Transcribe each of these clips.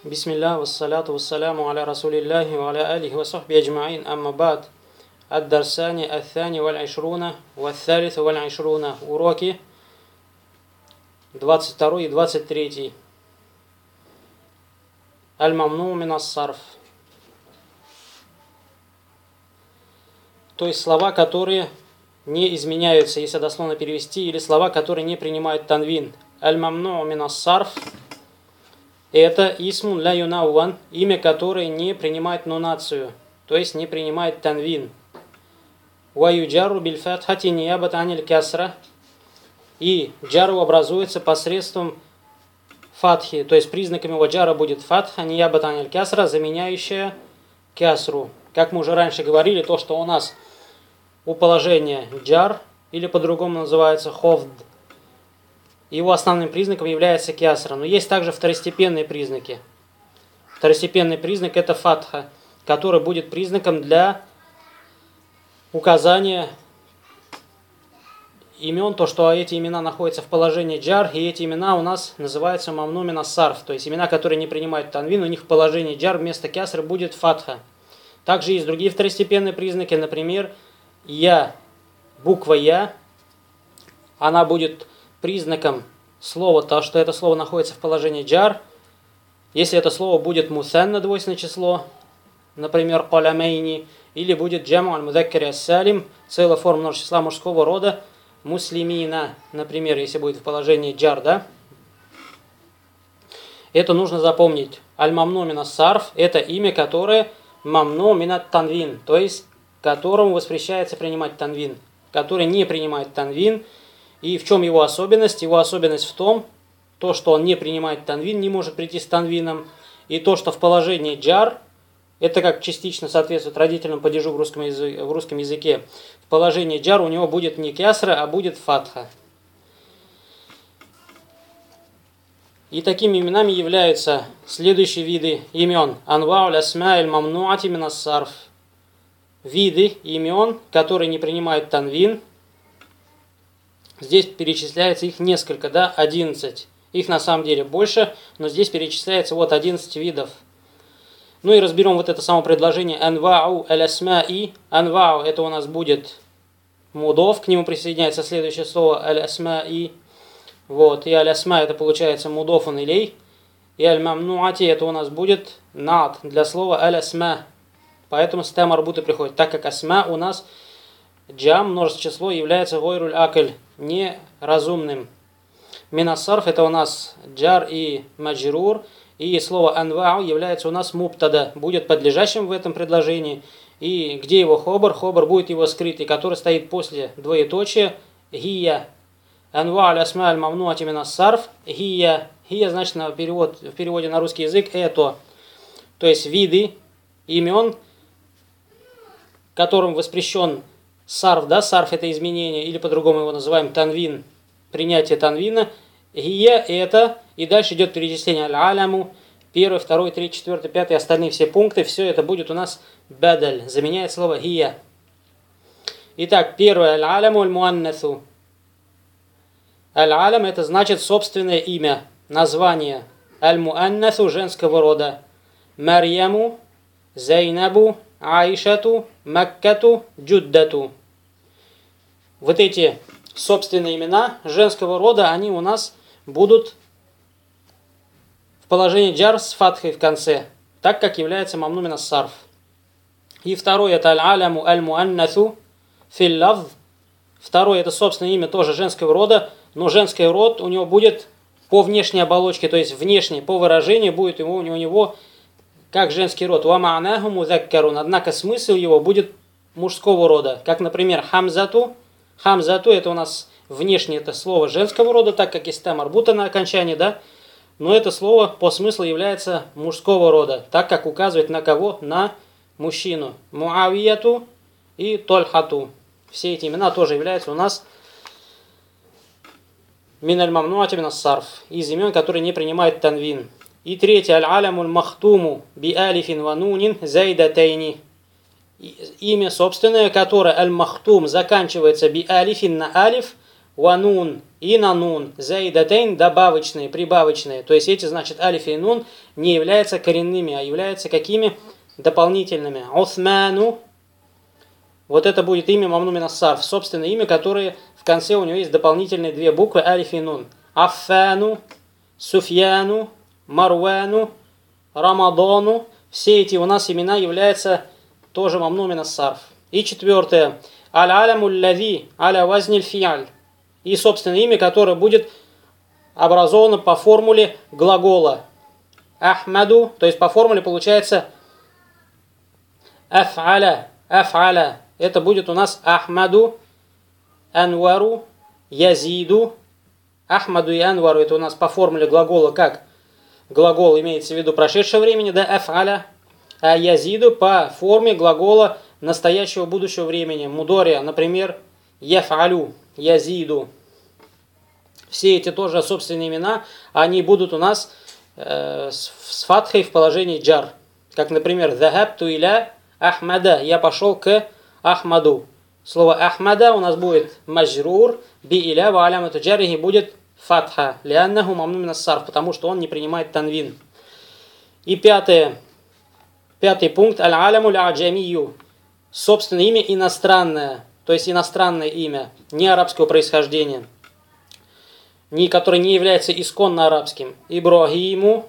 Бисмилля, вассаляту вассаляму аля расулиллахи ва аля алихи ва сахби аджмаин, амма бад. Ад-дарсани, ат-thani валь-ишруна, валь-thалиту валь-ишруна. Уроки 22 и 23. Аль-мамну мин ас-сарф. То есть слова, которые не изменяются, если дословно перевести, или слова, которые не принимают танвин. Аль-мамну мин ас-сарф. Это исмун ля юнауан, имя, которое не принимает нунацию, то есть не принимает танвин. Ва юджару биль фатхати ниябат аниль кясра. И джару образуется посредством фатхи, то есть признаком его джара будет фатха ниябат аниль кясра, заменяющая кясру. Как мы уже раньше говорили, то, что у нас у положения джар, или по-другому называется хофд, его основным признаком является кясра. Но есть также второстепенные признаки. Второстепенный признак – это фатха, который будет признаком для указания имен, то, что эти имена находятся в положении джар, и эти имена у нас называются мамну мин ас-сарф, то есть имена, которые не принимают танвин, у них в положении джар вместо кясры будет фатха. Также есть другие второстепенные признаки, например, я, буква я, она будет признаком слова, то, что это слово находится в положении джар. Если это слово будет мусанна, двойственное число, например, калямейни, или будет джаму аль-мудаккари ас-салим, целая форма множества числа мужского рода, муслимина, например, если будет в положении джар, да? Это нужно запомнить. Аль-мамну мин ас-сарф – это имя, которое мамну мин ат-танвин, то есть которому воспрещается принимать танвин, который не принимает танвин. И в чем его особенность? Его особенность в том, что он не принимает танвин, не может прийти с танвином, и то, что в положении джар, это как частично соответствует родительному падежу в русском языке, в положении джар у него будет не кясра, а будет фатха. И такими именами являются следующие виды имен. Анва'уль асма'иль мамну'ати мин ас-сарф. Виды имен, которые не принимают танвин. Здесь перечисляется их несколько, да, 11. Их на самом деле больше, но здесь перечисляется вот 11 видов. Ну и разберем вот это само предложение. Анвау аль-асма'i. Анвау это у нас будет мудов, к нему присоединяется следующее слово аль-асма'i. Вот, и аль-асма это получается мудофун илей. И аль-мамнуати это у нас будет над для слова аль-асма. Поэтому с тем арбуты приходит, так как асма у нас джам, множественное число, является гойруль акль, неразумным. Минасарф это у нас джар и маджрур. И слово анвау является у нас муптада, будет подлежащим в этом предложении. И где его хобар? Хобар будет его скрытый, который стоит после двоеточия. Гия. Анвау аль-асма аль-мамнуати минассарф. Гия. Гия значит в переводе на русский язык это. То есть виды имен, которым воспрещен сарф, да, сарф это изменение, или по-другому его называем танвин, принятие танвина. Гия это, и дальше идет перечисление аль-аляму, 1, 2, 3, 4, 5, остальные все пункты, все это будет у нас бадаль, заменяет слово гия. Итак, первое аль-аляму аль-муаннасу. Аль-алям это значит собственное имя, название. Аль-муаннасу женского рода. Марьяму, Зайнабу, Аишату, Маккату, Джуддату. Вот эти собственные имена женского рода, они у нас будут в положении джар с фатхой в конце, так как является мамну мин ас-сарф. И второе это аль-аляму аль-муаннасу фил лафз. Второе это собственное имя тоже женского рода, но женский род у него будет по внешней оболочке, то есть внешне, по выражению будет у него как женский род. Ва ма'наху музаккарун. Однако смысл его будет мужского рода. Как, например, хамзату. Хамзату это у нас внешне это слово женского рода, так как есть там арбута на окончании, да. Но это слово по смыслу является мужского рода, так как указывает на кого? На мужчину. Муавияту и Тольхату. Все эти имена тоже являются у нас миналь мамнуати мин ас-сарф, из имен, которые не принимают танвин. И третье аль-алямуль махтуму би алифин ва нунин зайдатайни. Имя собственное, которое аль-махтум заканчивается би алифин на алиф, ва нун и на нун. Заидатейн добавочные, прибавочные. То есть эти, значит, алиф и нун не являются коренными, а являются какими? Дополнительными. Усману. Вот это будет имя мамну мин ас-сарф. Собственное имя, которое в конце у него есть дополнительные две буквы алиф и нун. Аффану, Суфьяну, Марвану, Рамадану. Все эти у нас имена являются тоже мамну мин ас-сарф. И четвертое. Аль-аляму ллади аля вазниль фиаль. И собственное имя, которое будет образовано по формуле глагола. Ахмаду, то есть по формуле получается аф'аля, аф'аля. Это будет у нас Ахмаду, Анвару, Язиду. Ахмаду и Анвару это у нас по формуле глагола как? Глагол имеется в виду прошедшего времени, да, аф'аля. А Язиду по форме глагола настоящего будущего времени. Мудория, например, Яф'алю, Язиду. Все эти тоже собственные имена, они будут у нас с фатхой в положении джар. Как, например, «Захабту иля Ахмада». Я пошел к Ахмаду. Слово Ахмада у нас будет маджрур, би иля ва алямату джарихи будет фатха. Лианнаху мамну мин ас-сарф, потому что он не принимает танвин. И пятый пункт. Аль-аляму ля-аджамию. Собственное имя иностранное, то есть иностранное имя, не арабского происхождения, которое не является исконно арабским. Ибрахиму,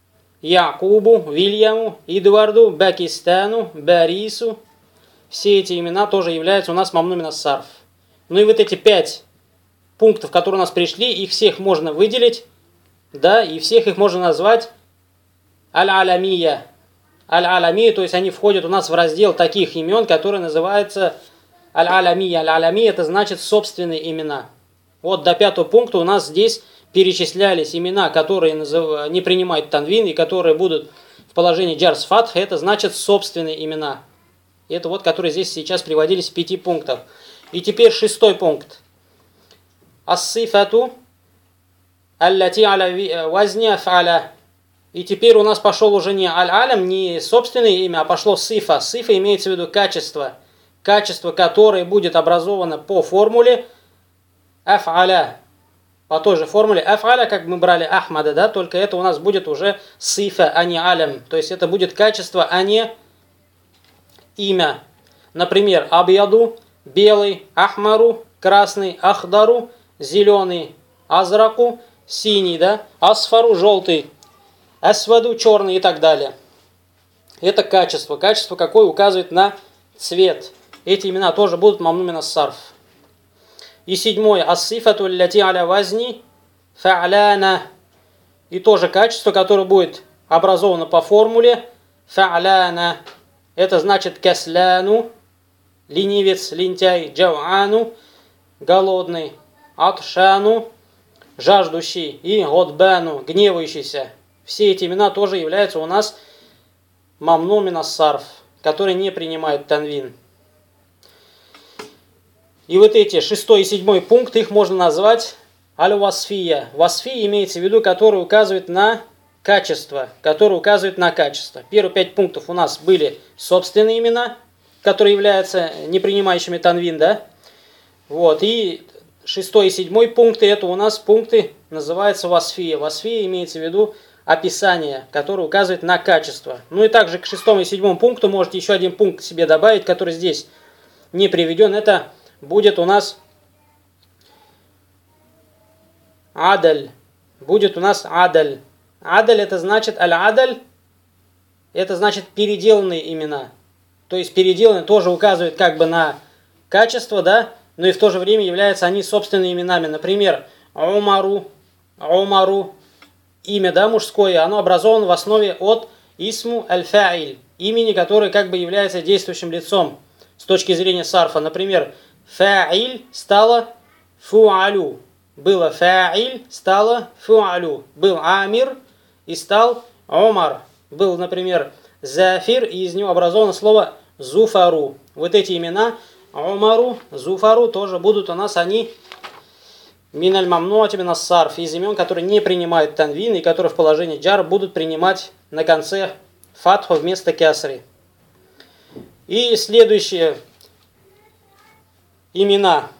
Якубу, Вильяму, Эдуарду, Бакистану, Борису. Все эти имена тоже являются у нас мамну мин ас-сарф. Ну и вот эти 5 пунктов, которые у нас пришли, их всех можно выделить, да, и всех их можно назвать аль-алямия. Аль-алямия, то есть они входят у нас в раздел таких имен, которые называются аль-алямия. Аль-алямия это значит собственные имена. Вот до 5-го пункта у нас здесь перечислялись имена, которые не принимают танвин и которые будут в положении джар с фатх, это значит собственные имена. Это вот, которые здесь сейчас приводились в 5 пунктах. И теперь 6-й пункт. Ас-сифату аллати аля вазни аф'аля. И теперь у нас пошел уже не аль-алям, не собственное имя, а пошло сифа. Сифа имеется в виду качество. Качество, которое будет образовано по формуле аф'аля. По той же формуле аф'аля, как мы брали Ахмада, да, только это у нас будет уже сифа, а не алям. То есть это будет качество, а не имя. Например, абьяду, белый, ахмару, красный, ахдару, зеленый, азраку, синий, да, асфару, желтый, асваду, черный и так далее. Это качество. Качество какое указывает на цвет. Эти имена тоже будут мамну мин ас-сарф. И 7-й. Ас-сифату аллати аля вазни фа'ляна. И тоже качество, которое будет образовано по формуле фа'ляна. Это значит касляну, ленивец, лентяй, джауану, голодный, атшану, жаждущий, и годбану, гневающийся. Все эти имена тоже являются у нас мамну мин ас-сарф, которые не принимают танвин. И вот эти 6 и 7 пункт, их можно назвать аль-васфия. Васфия имеется в виду, который указывает на качество, который указывает на качество. Первые 5 пунктов у нас были собственные имена, которые являются не принимающими танвин, да? Вот, и 6 и 7 пункты, это у нас пункты, называются васфия. Васфия имеется в виду описание, которое указывает на качество. Ну и также к 6 и 7 пункту можете еще один пункт себе добавить, который здесь не приведен. Это будет у нас адаль. Будет у нас адаль. Адаль это значит аль-адаль, это значит переделанные имена. То есть переделанные тоже указывают как бы на качество, да, но и в то же время являются они собственными именами. Например, Умару, имя, да, мужское, оно образовано в основе от исму аль-фа'иль, имени, которое как бы является действующим лицом с точки зрения сарфа. Например, фа'иль стало фу'алю. Было фа'иль, стало фу'алю. Был амир и стал умар. Был, например, зафир, и из него образовано слово зуфару. Вот эти имена умару, зуфару тоже будут у нас они миналь мамнуати мин ас-сарф, из имен, которые не принимают танвин и которые в положении джар будут принимать на конце фатху вместо кясри. И следующие имена,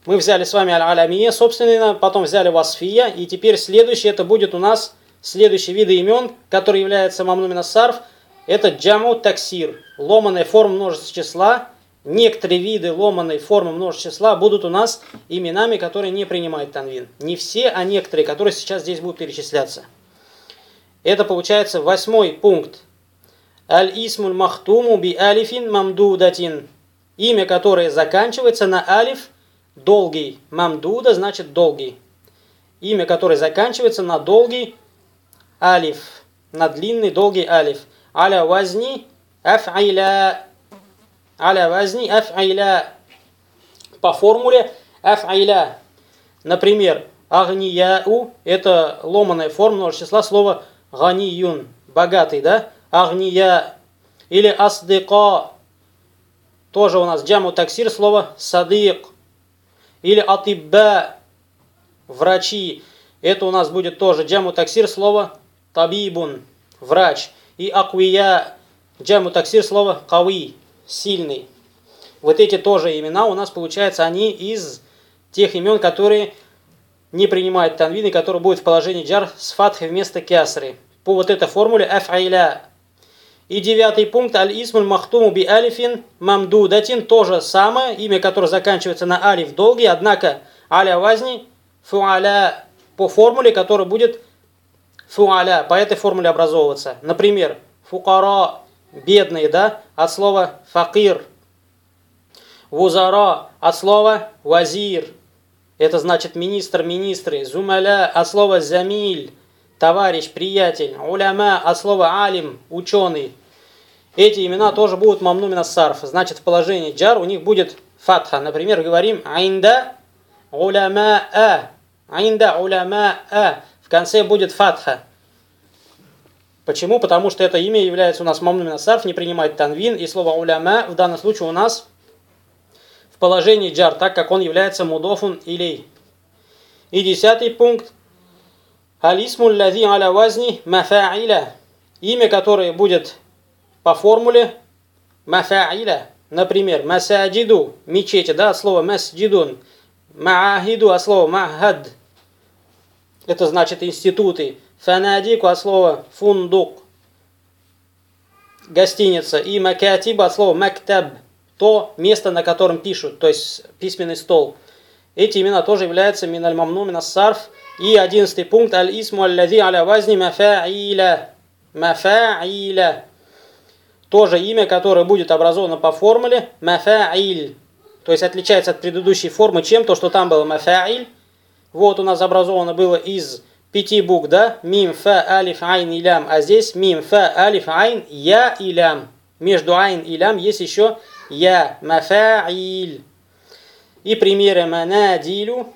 Мы взяли с вами аль-алямия, собственно, потом взяли васфия, и теперь следующий, это будет у нас следующий вид имен, который является мамну мин ас-сарф, это джаму таксир, ломаная форма множества числа. Некоторые виды ломаной формы множества числа будут у нас именами, которые не принимают танвин. Не все, а некоторые, которые сейчас здесь будут перечисляться. Это получается 8 пункт. Аль-исмуль махтуму би алифин мамдудатин. Имя, которое заканчивается на алиф, долгий. Мамдуда значит долгий. Имя, которое заканчивается на долгий алиф. На длинный долгий алиф. Аля вазни аф'иля. Аля вазни аф'иля. По формуле аф'иля. Например, агнияу – это ломаная форма множества числа слова ганиюн. Богатый, да? Агния. Или асдыка. Тоже у нас джаму таксир слово садык. Или атибба. Врачи. Это у нас будет тоже джаму таксир слово табибун. Врач. И аквия. Джаму таксир слово кави. Сильный. Вот эти тоже имена у нас, получается, они из тех имен, которые не принимают танвин, и которые будут в положении джар с фатхой вместо кясры. По вот этой формуле аф'иля. И 9 пункт. Аль-исмуль махтуму би алифин мамдудатин. То же самое. Имя, которое заканчивается на алиф долгий, однако аля вазни фуаля. По формуле, которая будет фуаля. По этой формуле образовываться. Например, фукара. Бедные, да, от слова факир. Вузара от слова вазир. Это значит министр, министры. Зумаля от слова замиль. Товарищ, приятель. Уляма от слова алим, ученый. Эти имена тоже будут мамну мин ас-сарф. Значит, в положении джар у них будет фатха. Например, говорим айнда уляма-а. Айнда уляма-а. В конце будет фатха. Почему? Потому что это имя является у нас мамну мин ас-сарф, не принимает танвин, и слово уляма в данном случае у нас в положении джар, так как он является мудофун илей. И 10 пункт. Алисмуль лади аля вазни мафа'iля. Имя, которое будет по формуле мафа'iля. Например, масаджиду, мечети, да, от слова масджидун. Маахиду, от слова махад. Это значит институты. Фанадику от слова фундук, гостиница. И макатиба от слова мактаб, то место, на котором пишут, то есть письменный стол. Эти имена тоже являются миналь мамну мин ас-сарф. И 11 пункт. Аль-исму аль-лади аля вазни мафа'iля. Мафа'iля. Тоже имя, которое будет образовано по формуле мафа'иль. То есть отличается от предыдущей формы чем? То, что там было мафа'иль. Вот у нас образовано было из 5 букв, да? Мим, фа, алиф, айн и лям. А здесь мим, фа, алиф, айн, я и лям. Между айн и лям есть еще я. Мафа'иль. И примеры манадилю.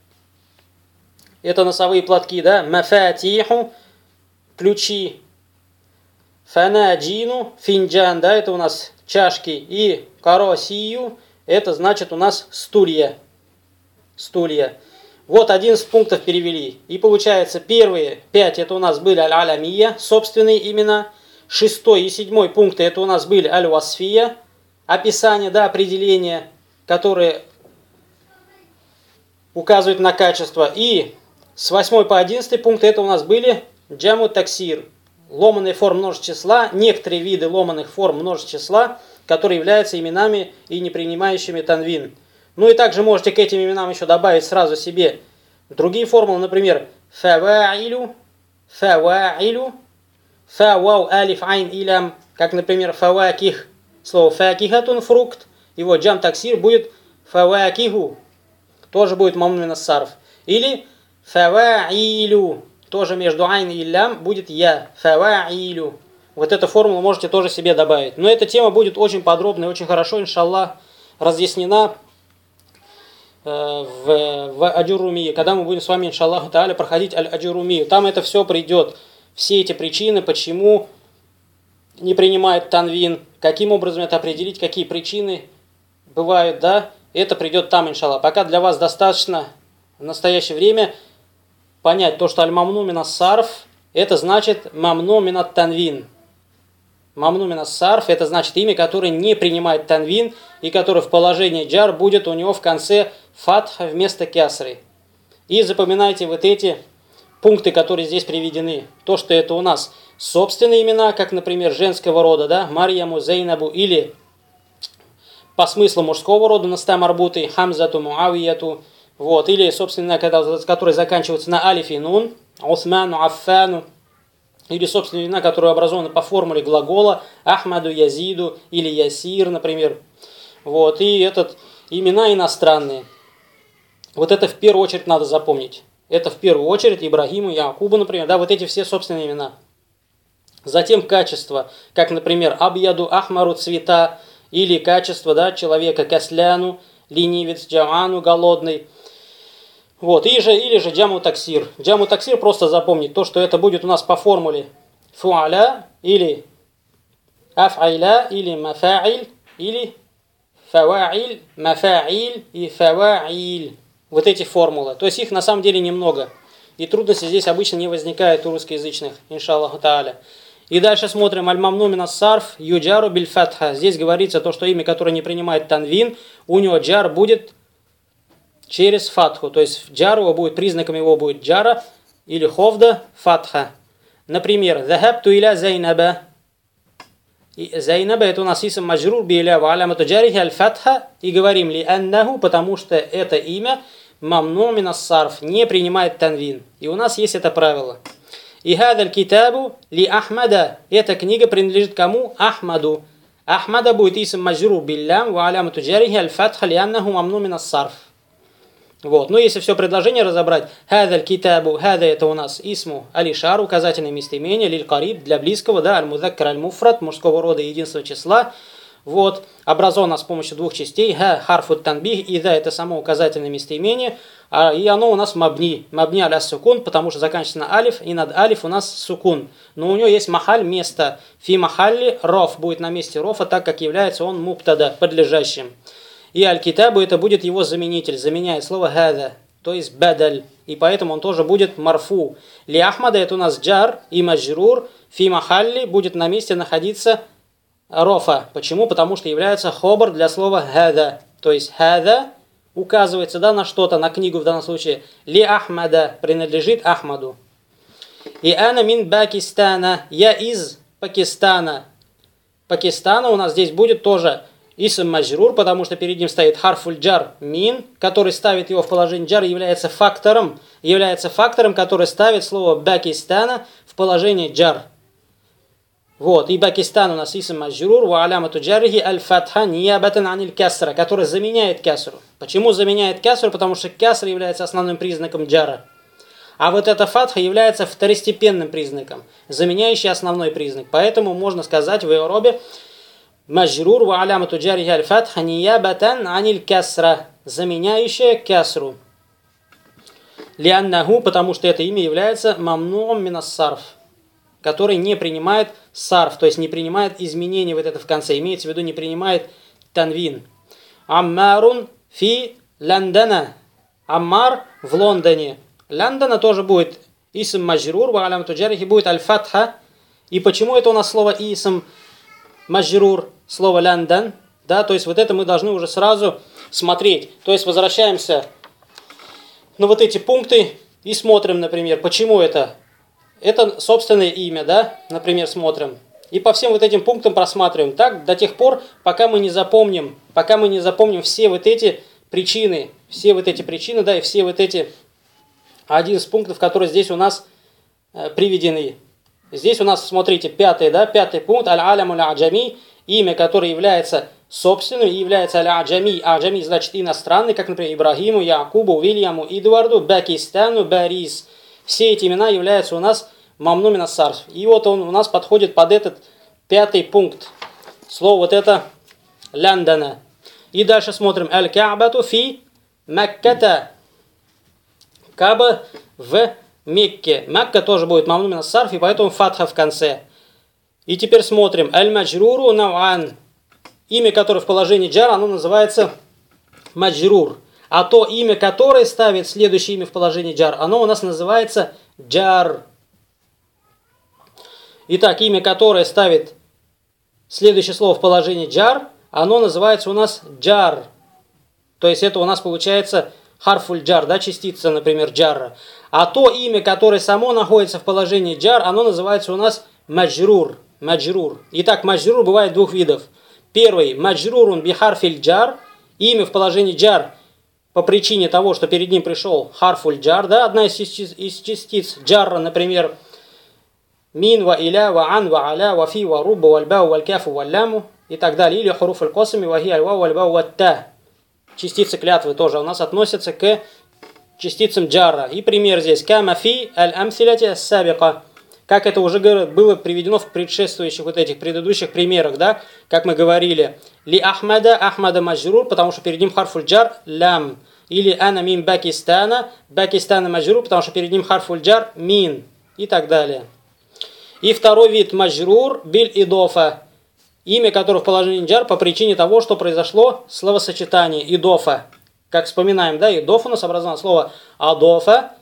Это носовые платки, да? Мафатиху. Ключи. Фанаджину. Финджан, да? Это у нас чашки. И каросию. Это значит у нас стулья. Стулья. Вот 11 пунктов перевели. И получается, первые 5 это у нас были аль-алямия, собственные имена. 6 и 7 пункты это у нас были аль-васфия, описание, да, определения, которые указывают на качество. И с 8 по 11 пункты это у нас были джаму таксир, ломаные формы множества числа, некоторые виды ломаных форм множества числа, которые являются именами и не принимающими танвин. Ну и также можете к этим именам еще добавить сразу себе другие формулы, например, фава'илю, фава'илю, фавау алиф айн илям, как, например, фаваких, слово факихатун фрукт, его джам таксир будет фавакиху, тоже будет мамну мин ас-сарф. Или фава'илю, тоже между айн и лям будет я, фава'илю. Вот эту формулу можете тоже себе добавить. Но эта тема будет очень подробно и очень хорошо, иншаллах, разъяснена в Аджурумии, когда мы будем с вами, иншаллаху тааля, проходить Аль-Аджурумию. Там это все придет, все эти причины, почему не принимает танвин, каким образом это определить, какие причины бывают, да, это придет там, иншаллах. Пока для вас достаточно в настоящее время понять то, что аль-мамну мин ас-сарф, это значит мамну мин ат-танвин. мамну мин ас-сарф, это значит имя, которое не принимает танвин и которое в положении джар будет у него в конце фатха вместо кясры. И запоминайте вот эти пункты, которые здесь приведены. То, что это у нас собственные имена, как, например, женского рода, да, Марьяму, Зейнабу, или по смыслу мужского рода наста марбуты, Хамзату, Муавияту, вот, или, собственно, которые заканчиваются на алиф и нун, Усману, Аффану, или, собственно, имена, которые образованы по формуле глагола Ахмаду, Язиду или Ясир, например. Вот, и имена иностранные. Вот это в первую очередь надо запомнить. Это в первую очередь Ибрагиму, Якубу, например, да, вот эти все собственные имена. Затем качество, как, например, Абьяду, Ахмару, цвета, или качество, да, человека, Касляну, ленивец, Джаману, голодный. Вот, или же джаму таксир. Джаму таксир просто запомнить то, что это будет у нас по формуле фуаля, или афайля, или мафаиль, или фаваиль, мафаиль и фаваиль. Вот эти формулы. То есть их на самом деле немного. И трудности здесь обычно не возникает у русскоязычных, иншаллаху тааля. И дальше смотрим аль-мамну мин ас-сарф юджару биль фатха. Здесь говорится то, что имя, которое не принимает танвин, у него джар будет через фатху. То есть джар его будет, признаком его будет джара или ховда фатха. Например, захабту иля Зайнаба. Зайнаба это у нас исм маджрур би иля ва алямату джарихи аль-фатха. И говорим ли аннаху, потому что это имя мамну мин ас-сарф не принимает танвин. И у нас есть это правило. И хадаль китабу ли Ахмада. Эта книга принадлежит кому? Ахмаду. Ахмада будет исм маджрур биллям ва алямату джарихи аль-фатха ли аннаху мамну мин ас-сарф. Вот. Но если все предложение разобрать, хадаль китабу, хада это у нас исму алишар, указательное местоимение, лиль кариб для близкого, да, аль-мудаккар аль-муфрат, мужского рода единства числа. Вот. Образовано с помощью двух частей. Ха харфут танбих, и да это само указательное местоимение. И оно у нас мабни. Мабни аля сукун, потому что заканчивается на алиф, и над алиф у нас сукун. Но у него есть махаль, место. Фи махалли роф будет на месте рофа, так как является он муптада, подлежащим. И аль-китабу это будет его заменитель, заменяет слово хада, то есть бадаль. И поэтому он тоже будет марфу. Ли Ахмада это у нас джар и маджрур. Фи махалли будет на месте находиться рофа. Почему? Потому что является хобар для слова хада. То есть хада указывается, да, на что-то, на книгу в данном случае. Ли Ахмада принадлежит Ахмаду. И ана мин Пакистана. Я из Пакистана. Пакистана у нас здесь будет тоже исм маджрур, потому что перед ним стоит харфуль джар мин, который ставит его в положение джар, является фактором, который ставит слово Пакистана в положение джар. Вот, и Пакистан у нас исм маджрур, ва алямату джарихи аль-фатха ниябатан аниль касра, который заменяет касру. Почему заменяет касру? Потому что касра является основным признаком джара. А вот эта фатха является второстепенным признаком, заменяющий основной признак. Поэтому можно сказать в иоробе маджрур ва алямату джарихи аль-фатха ниябатан аниль касра, заменяющая касру. Лианнаху, потому что это имя является мамнуум мин ас-сарф, который не принимает сарф, то есть не принимает изменения вот это в конце, имеется в виду не принимает танвин. Аммарун фи Лондона. Аммар в Лондоне. Лондона тоже будет исм маджрур, ва алямату джарихи будет аль-фатха. И почему это у нас слово исм маджрур, слово Лондон? Да, то есть вот это мы должны уже сразу смотреть. То есть возвращаемся на вот эти пункты и смотрим, например, почему это. Это собственное имя, да, например, смотрим. И по всем вот этим пунктам просматриваем. Так, до тех пор, пока мы не запомним все вот эти причины, да, и все вот эти 11 пунктов, которые здесь у нас приведены. Здесь у нас, смотрите, пятый пункт, аль-аляму аль-аджами, имя, которое является собственным, и является аль-аджами. Аджами значит иностранный, как, например, Ибрагиму, Якубу, Уильяму, Эдуарду, Пакистану, Борис. Все эти имена являются у нас мамну мин ас-сарф. И вот он у нас подходит под этот пятый пункт. Слово вот это Лондона. И дальше смотрим. Аль-Ка'бату фи Макката. Каба в Мекке. Макка тоже будет мамну мин ас-сарф, и поэтому фатха в конце. И теперь смотрим. Аль-Маджруру нав'ан. Имя, которое в положении джар, оно называется маджрур. А то имя, которое ставит следующее имя в положении джар, оно у нас называется джар. Итак, имя, которое ставит следующее слово в положении джар, оно называется у нас джар. То есть это у нас получается харфуль джар, да, частица, например, джарра. А то имя, которое само находится в положении джар, оно называется у нас маджрур. Маджрур. Итак, маджрур бывает двух видов. Первый, маджрурун бихарфиль джар, имя в положении джар по причине того, что перед ним пришел харфуль джар, да, одна из частиц джарра, например, мин, ва иля, ва ан, ва аля, ва фи, ва рубба, валь бау, валь кафу, валь ляму и так далее. Или хуруф аль-косами, ва хи аль вау, валь бау, ват та. Частицы клятвы тоже у нас относятся к частицам джарра. И пример здесь. Кама фи аль-амсиляти сабика. Как это уже было приведено в предшествующих вот этих предыдущих примерах, да? Как мы говорили. Ли Ахмада, Ахмада маджрур, потому что перед ним харфуль джар лям. Или ана мин Пакистана, Пакистана маджрур, потому что перед ним харфуль джар мин. И так далее. И второй вид маджрур биль идофа. Имя, которое в положении джар по причине того, что произошло словосочетание идофа. Как вспоминаем, да, идофа у нас образовано слово адофа.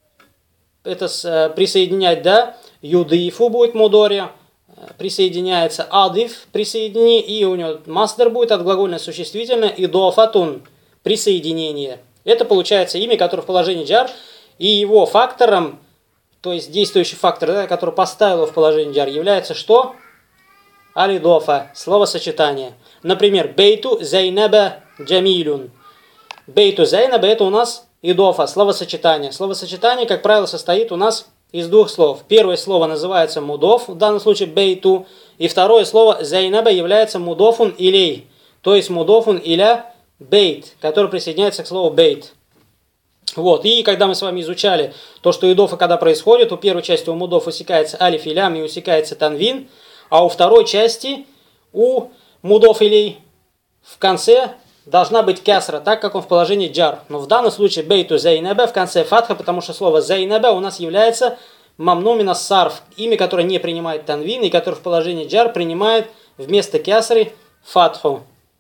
Это присоединять, да. Юдифу будет мудори. Присоединяется адиф, присоедини. И у него мастер будет от глагольное существительное идофатун. Присоединение. Это получается имя, которое в положении джар. И его фактором, то есть действующий фактор, да, который поставил его в положение джар, является что? Алидофа, словосочетание. Например, бейту зайнаба джамилюн. Бейту зайнаба это у нас идофа, словосочетание. Словосочетание, как правило, состоит у нас из двух слов. Первое слово называется мудоф, в данном случае бейту. И второе слово зайнаба является мудофун илей. То есть мудофун иля бейт, который присоединяется к слову бейт. Вот, и когда мы с вами изучали то, что идофа когда происходит, у первой части у мудоф усекается алиф и лям и усекается танвин, а у второй части у мудоф илей в конце должна быть кясра, так как он в положении джар. Но в данном случае бейту зайнаба в конце фатха, потому что слово зайнаба у нас является мамну минас сарф, имя, которое не принимает танвин и которое в положении джар принимает вместо кясры фатху.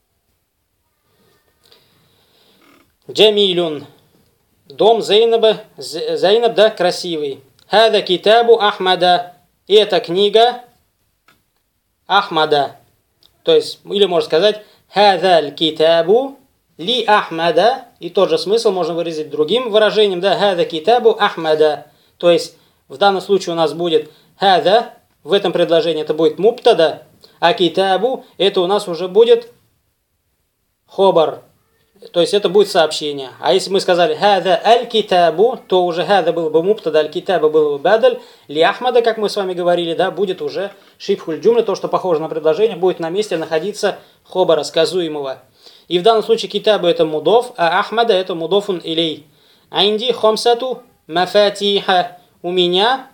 Джамилюн. Дом Зайнаба, Зайнаб, да, красивый. Хада китабу Ахмада. И эта книга Ахмада. То есть, или можно сказать, хадаль китабу ли Ахмада. И тот же смысл можно выразить другим выражением, да, хада китабу Ахмада. То есть, в данном случае у нас будет хада, в этом предложении это будет муптада, а китабу это у нас уже будет хобар. То есть это будет сообщение. А если мы сказали «хада аль-китабу», то уже «хада» было бы муптада, «аль-китаба» было бы бадаль. Ли Ахмада, как мы с вами говорили, да, будет уже шибхуль джумля, то, что похоже на предложение, будет на месте находиться хобара, сказуемого. И в данном случае «китаба» это мудоф, а «Ахмада» это мудофун илей. «Айнди хомсату мафатиха». У меня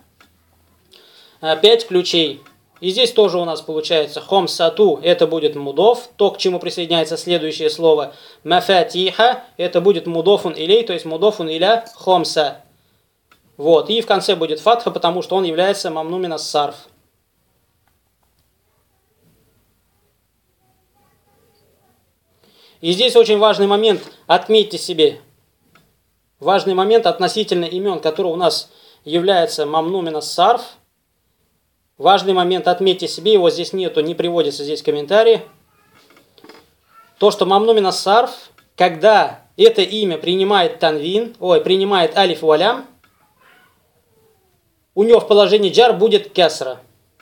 5 ключей. И здесь тоже у нас получается хомсату, это будет мудоф, то, к чему присоединяется следующее слово. Мафатиха, это будет мудофун илей, то есть мудофун иля хомса. Вот, и в конце будет фатха, потому что он является мамну минас сарф. И здесь очень важный момент, отметьте себе. Важный момент относительно имен, которые у нас являются мамну минас сарф. Важный момент, отметьте себе, его здесь нету, не приводится здесь комментарий. То, что мамну минас сарф, когда это имя принимает танвин, принимает алиф и алям, у него в положении джар будет кясра.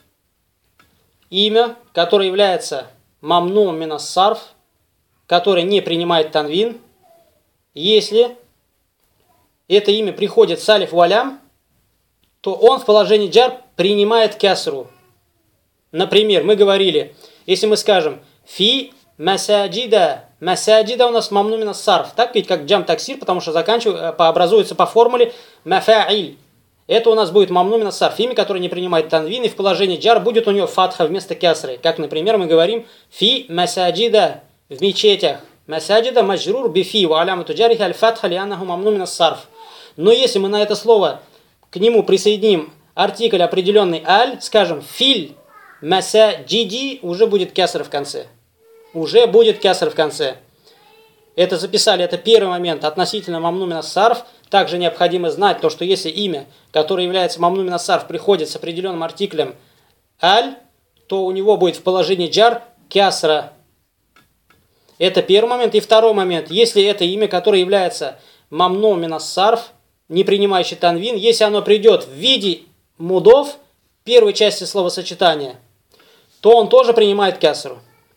Имя, которое является мамну минас сарф, которое не принимает танвин, если это имя приходит с алиф и алям, то он в положении джар принимает кясру. Например, мы говорили, если мы скажем фи масаджида, масаджида у нас мамну минас сарф, так ведь как джам таксир, потому что образуется по формуле мафаиль. Это у нас будет мамну минас сарф, имя, которое не принимает танвин, и в положении джар будет у него фатха вместо кясры. Как, например, мы говорим фи масаджида, в мечетях. Масаджида маджрур бифи ва алямату джариха аль фатха лианнаху мамну минас сарф. Но если мы на это слово к нему присоединим артикль определенный аль, скажем, филь, масаджиди, уже будет кяср в конце. Уже будет кяср в конце. Это записали, это первый момент относительно мамну минас сарф. Также необходимо знать то, что если имя, которое является мамну минас сарф, приходит с определенным артиклем аль, то у него будет в положении джар кясра. Это первый момент. И второй момент. Если это имя, которое является мамну минас сарф, не принимающий танвин, если оно придет в виде мудов, первой части словосочетания, то он тоже принимает кясру.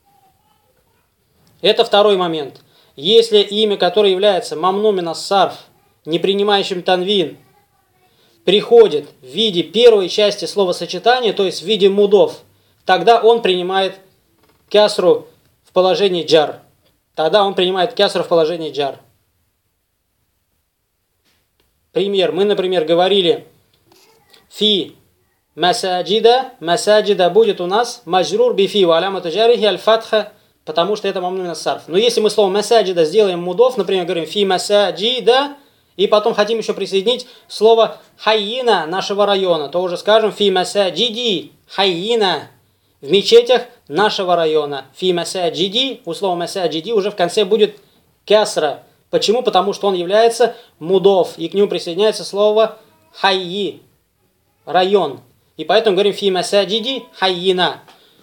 Это второй момент. Если имя, которое является мамну минас сарф, не принимающим танвин, приходит в виде первой части словосочетания, то есть в виде мудов, тогда он принимает кясру в положении джар. Тогда он принимает кясру в положении джар. Пример. Мы, например, говорили фи масаджида. Масаджида будет у нас маджрур бифи ва алямату джарихи аль-фатха, потому что это мамну минас сарф. Но если мы слово масаджида сделаем мудов, например, говорим фи масаджида, и потом хотим еще присоединить слово хайина нашего района, то уже скажем фи масаджиди хайина, в мечетях нашего района. Фи масаджиди, у слова масаджиди уже в конце будет кясра. Почему? Потому что он является мудов, и к нему присоединяется слово хайи, район. И поэтому говорим фи масаджиди хайина.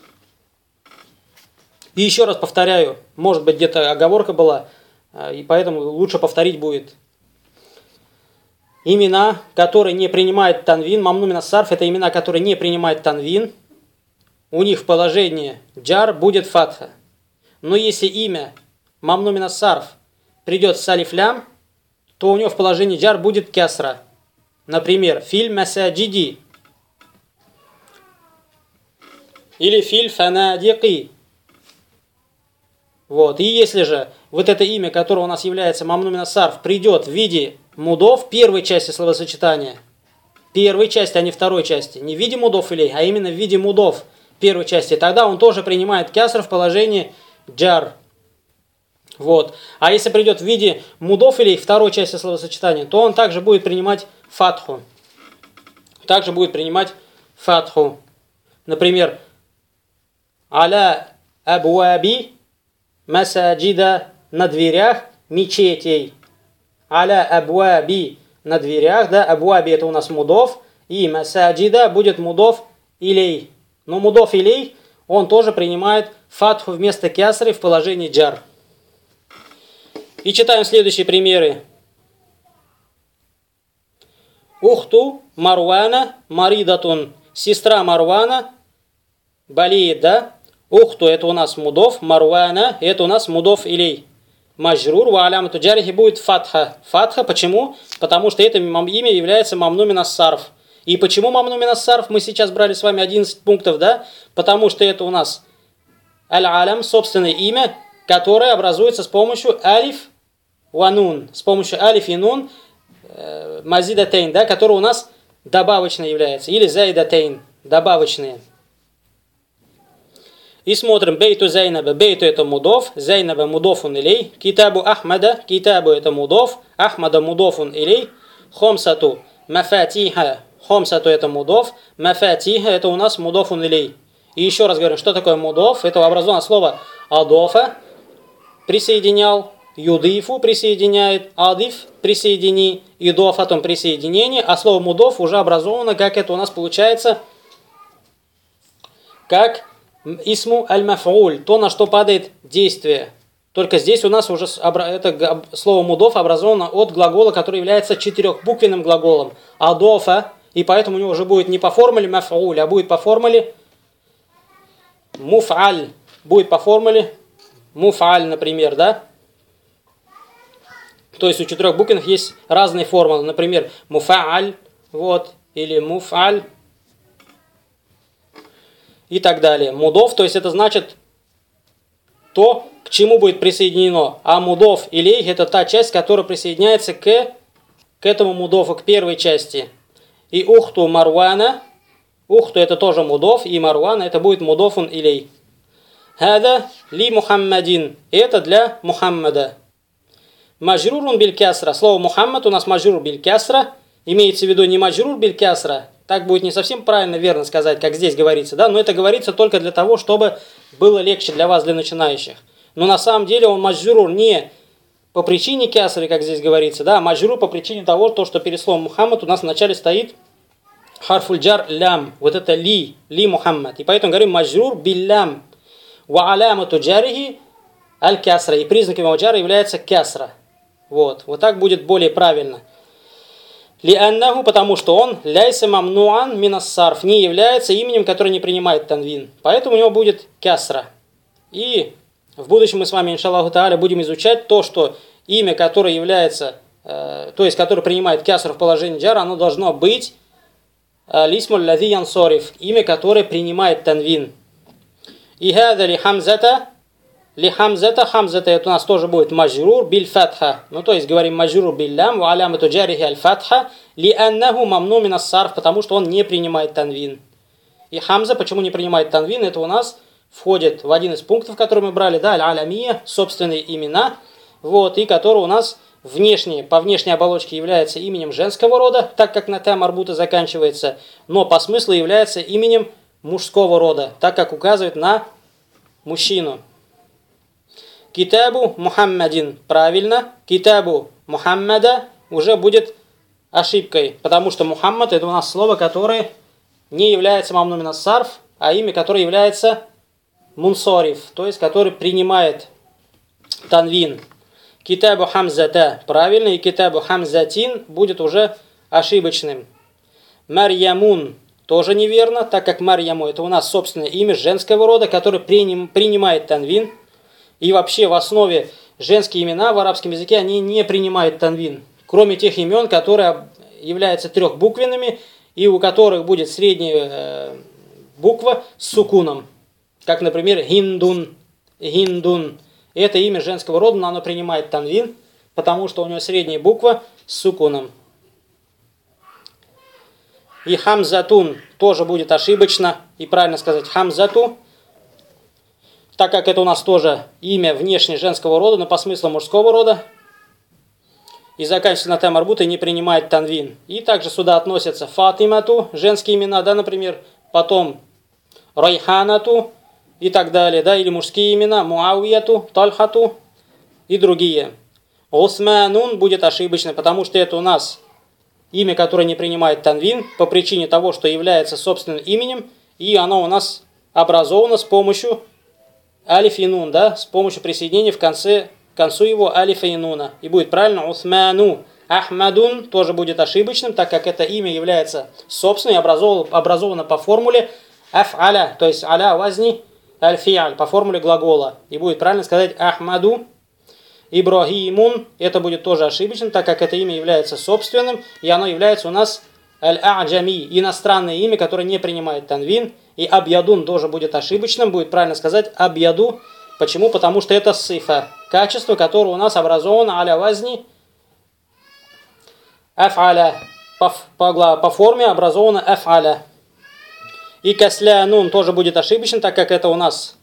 И еще раз повторяю, может быть где-то оговорка была, и поэтому лучше повторить будет. Имена, которые не принимают танвин, мамну минас сарф, это имена, которые не принимают танвин, у них в положении джар будет фатха. Но если имя мамну минас сарф придет с алиф лям, то у него в положении джар будет кясра. Например, филь масаджиди или филь фанадики. Вот. И если же вот это имя, которое у нас является мамну минас сарф, придет в виде мудов первой части словосочетания, первой части, а не второй части, не в виде мудов или, а именно в виде мудов первой части, тогда он тоже принимает кяср в положении джар. Вот. А если придет в виде мудов или второй части словосочетания, то он также будет принимать фатху. Также будет принимать фатху. Например, аля абуаби масаджида, на дверях мечетей. Аля абуаби, на дверях, да, абуаби это у нас мудов, и масаджида будет мудов илей. Но мудов илей, он тоже принимает фатху вместо кясры в положении джар. И читаем следующие примеры. Ухту Марвана маридатун. Сестра Марвана болеет, да? Ухту это у нас мудов, Марвана это у нас мудов илей. Маджрур ва алямату джарихи будет фатха. Фатха почему? Потому что это имя является мамну минас сарф. И почему мамну минас сарф? Мы сейчас брали с вами 11 пунктов, да? Потому что это у нас аль-алям, собственное имя, которое образуется с помощью алиф ва нун. С помощью алиф и нун мазидатейн, да, который у нас добавочно является. Или зайдатейн, добавочные. И смотрим, бейту Зайнаба, бейту это мудов, Зайнаба мудофун илей, китабу Ахмада, китабу это мудов, Ахмада мудофун илей, хомсату мафатиха, хомсату это мудов, мафатиха это у нас мудофун илей. И еще раз говорим, что такое мудов? Это образовано слово адофа, присоединял, юдифу присоединяет, адиф присоедини, идофатом присоединение, а слово мудов уже образовано, как это у нас получается, как исму аль-маф'уль, то, на что падает действие. Только здесь у нас уже это слово мудов образовано от глагола, который является четырехбуквенным глаголом. Адофа, и поэтому у него уже будет не по формуле маф'уль, а будет по формуле муф'аль. Будет по формуле муф'аль, например, да? То есть у четырехбуквенных есть разные формулы. Например, муф'аль, вот, или муф'аль. И так далее. Мудов, то есть это значит то, к чему будет присоединено. А мудов илей это та часть, которая присоединяется к этому мудофу, к первой части. И ухту Марвана, ухту это тоже мудов, и Марвана это будет мудофун илей. Хада ли Мухаммадин, это для Мухаммада. Маджрурун биль кясра, слово Мухаммад у нас маджрур биль кясра, имеется в виду не маджрур биль кясра. Так будет не совсем правильно, верно сказать, как здесь говорится, да, но это говорится только для того, чтобы было легче для вас, для начинающих. Но на самом деле он маджрур не по причине кясры, как здесь говорится, да, а маджрур по причине того, что перед словом Мухаммад у нас вначале стоит харфульджар лям. Вот это ли Мухаммад. И поэтому говорим маджрур биллям. Ва алямату джарихи аль-кясра. И признаком его джара является кясра. Вот так будет более правильно. Лианнаху, потому что он ляйса мамнуан минассарф, не является именем, которое не принимает танвин. Поэтому у него будет кясра. И в будущем мы с вами, иншаллаху тааля, будем изучать то, что имя, которое является, то есть, которое принимает кясру в положении джара, оно должно быть лисмуль лади янсориф, имя, которое принимает танвин. И хада ли хамзата, хамзата это у нас тоже будет маджрур биль фатха. Ну, то есть, говорим маджрур биль лям, ва алямату джарихи аль фатха, ли аннаху мамну минас сарф, потому что он не принимает танвин. И хамза, почему не принимает танвин, это у нас входит в один из пунктов, который мы брали, да, аль-алямия, собственные имена, вот, и который у нас по внешней оболочке является именем женского рода, так как на та марбута заканчивается, но по смыслу является именем мужского рода, так как указывает на мужчину. Китабу Мухаммадин, правильно. Китабу Мухаммада уже будет ошибкой, потому что Мухаммад это у нас слово, которое не является мамну минас сарф, а имя, которое является мунсориф, то есть который принимает танвин. Китабу Хамзата, правильно, и Китабу Хамзатин будет уже ошибочным. Марьямун тоже неверно, так как Марьяму это у нас собственное имя женского рода, которое принимает танвин. И вообще в основе женские имена в арабском языке, они не принимают танвин. Кроме тех имен, которые являются трехбуквенными, и у которых будет средняя буква с сукуном. Как, например, Хиндун. Это имя женского рода, но оно принимает танвин, потому что у него средняя буква с сукуном. И Хамзатун тоже будет ошибочно, и правильно сказать Хамзату, так как это у нас тоже имя внешне женского рода, но по смыслу мужского рода, и заканчивается на тамарбут и не принимает танвин. И также сюда относятся Фатимату, женские имена, да, например, потом Райханату и так далее, да, или мужские имена Муавияту, Тальхату и другие. Усманун будет ошибочно, потому что это у нас имя, которое не принимает танвин по причине того, что является собственным именем, и оно у нас образовано с помощью алиф и нун, да, с помощью присоединения к концу его алифа и нуна. И будет правильно Усману. Ахмадун тоже будет ошибочным, так как это имя является собственным и образовано по формуле аф'аля, то есть аля вазни аль-фи'аль, по формуле глагола. И будет правильно сказать Ахмаду. Ибрахимун, это будет тоже ошибочным, так как это имя является собственным, и оно является у нас аль-а'джами, иностранное имя, которое не принимает танвин. И абьядун тоже будет ошибочным, будет правильно сказать абьяду. Почему? Потому что это сифа, качество, которое у нас образовано аля вазни аф'аля, по форме образовано аф'аля. И каслянун тоже будет ошибочным, так как это у нас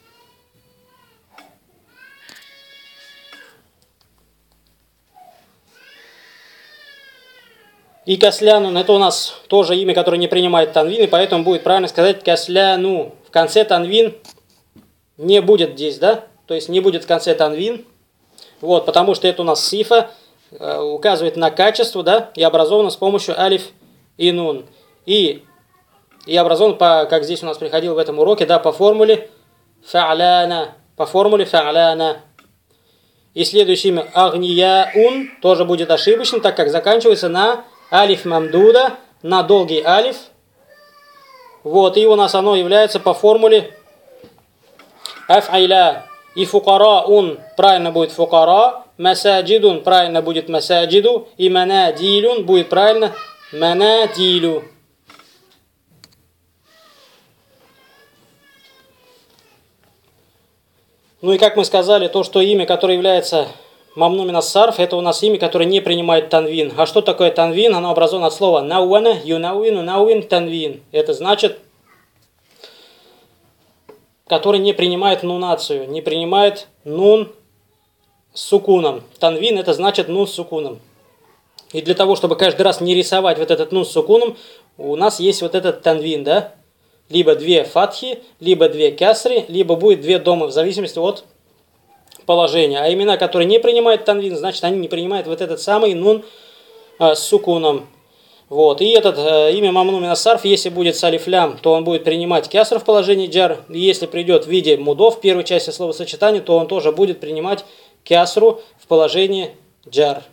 и каслянун это у нас тоже имя, которое не принимает танвин, и поэтому будет правильно сказать касляну. В конце танвин не будет здесь, да? То есть не будет в конце танвин. Вот, потому что это у нас сифа, указывает на качество, да? И образовано с помощью алиф и нун. И образован, как здесь у нас приходил в этом уроке, да, по формуле фа'ляна. По формуле фа'ляна. И следующее имя агнияун тоже будет ошибочным, так как заканчивается на алиф мамдуда, на долгий алиф. Вот, и у нас оно является по формуле аф'иля. И фукараун правильно будет фукара, масаджидун правильно будет масаджиду, и манадилюн будет правильно манадилю. Ну и как мы сказали, то, что имя, которое является мамну минас сарф, это у нас имя, которое не принимает танвин. А что такое танвин? Оно образовано от слова науана, юнауину, науин, танвин. Это значит, который не принимает нунацию, не принимает нун с сукуном. Танвин это значит нун с сукуном. И для того, чтобы каждый раз не рисовать вот этот нун с сукуном, у нас есть вот этот танвин, да? Либо две фатхи, либо две кясри, либо будет две домы, в зависимости от положения. А имена, которые не принимают танвин, значит, они не принимают вот этот самый нун с сукуном. Вот. И этот имя мамну мин ас-сарф, если будет с алиф-лям, то он будет принимать кяср в положении джар. И если придет в виде мудов в первой части словосочетания, то он тоже будет принимать кясру в положении джар.